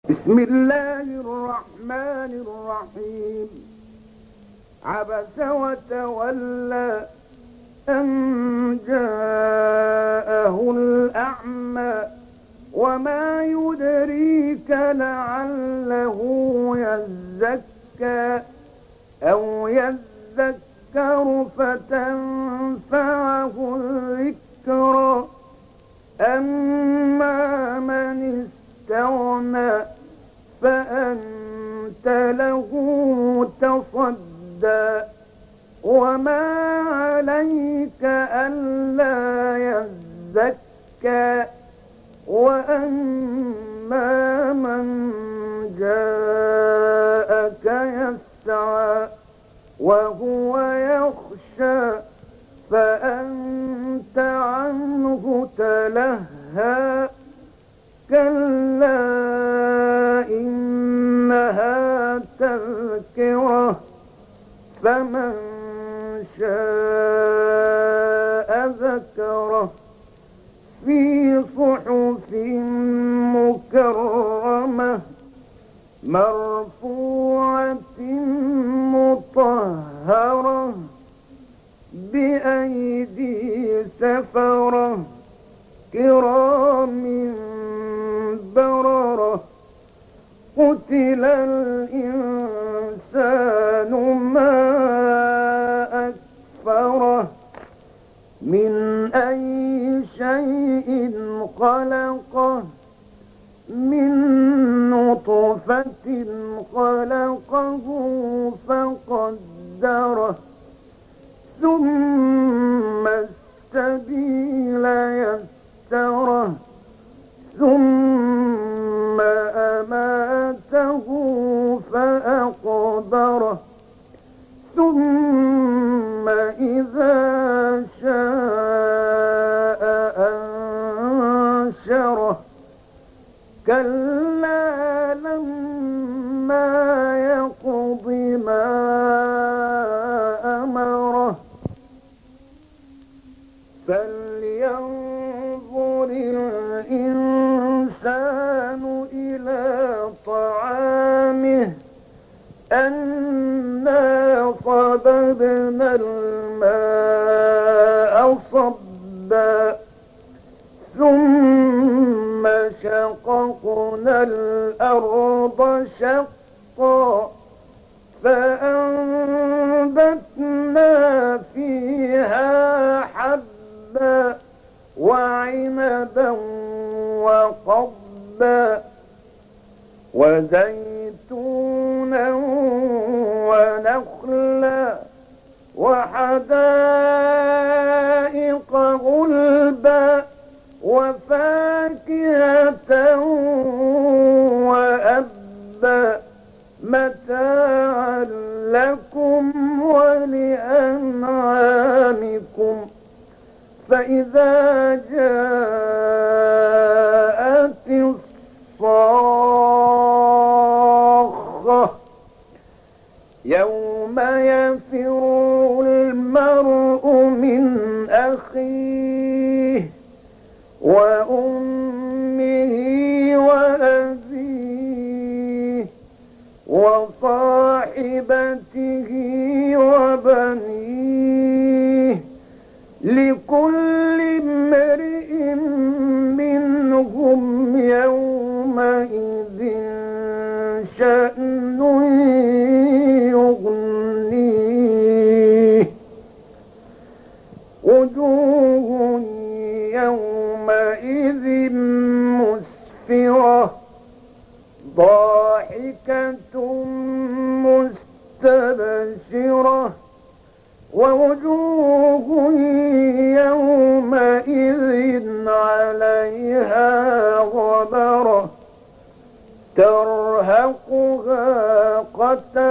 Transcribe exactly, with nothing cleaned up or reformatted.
بسم الله الرحمن الرحيم. عبس وتولى أن جاءه الأعمى وما يدريك لعله يزكى أو يذكر فتنفعه الذكرى. أما من استغنى فأنت له تصدى وما عليك ألا يزكى. وأما من جاءك يسعى وهو يخشى فأنت عنه تلهى. كلا إنها تذكرة فمن شاء ذكره في صحف مكرمة مرفوعة مطهرة بأيدي سفرة كرام بررة. قتل الإنسان ما أكفره من أي شيء خلقه من نطفة خلقه فقدره ثم السبيل يسره ثم أماته فأقبره ثم إذا شاء أنشره. كلا لما يقض ما أمره فلينظر الإنسان إلى طعامه أنا صببنا الماء صبا ثم شققنا الأرض شقا فأنبتنا فيها حبا وعنبا وقضبا وزيتونا ونخلا وحدائق غلبا وفاكهة وأبا متاعا لكم ولأنعامكم. فإذا جاءت الصاخة يوم يفر المرء من أخيه وأمه وأبيه وصاحبته وبنيه لكل امرئ منهم يومئذ شأن يغنيه. وجوه يومئذ مسفرة ضاحكة مستبشرة ووجوه يومئذ عليها غبرة ترهقها قترة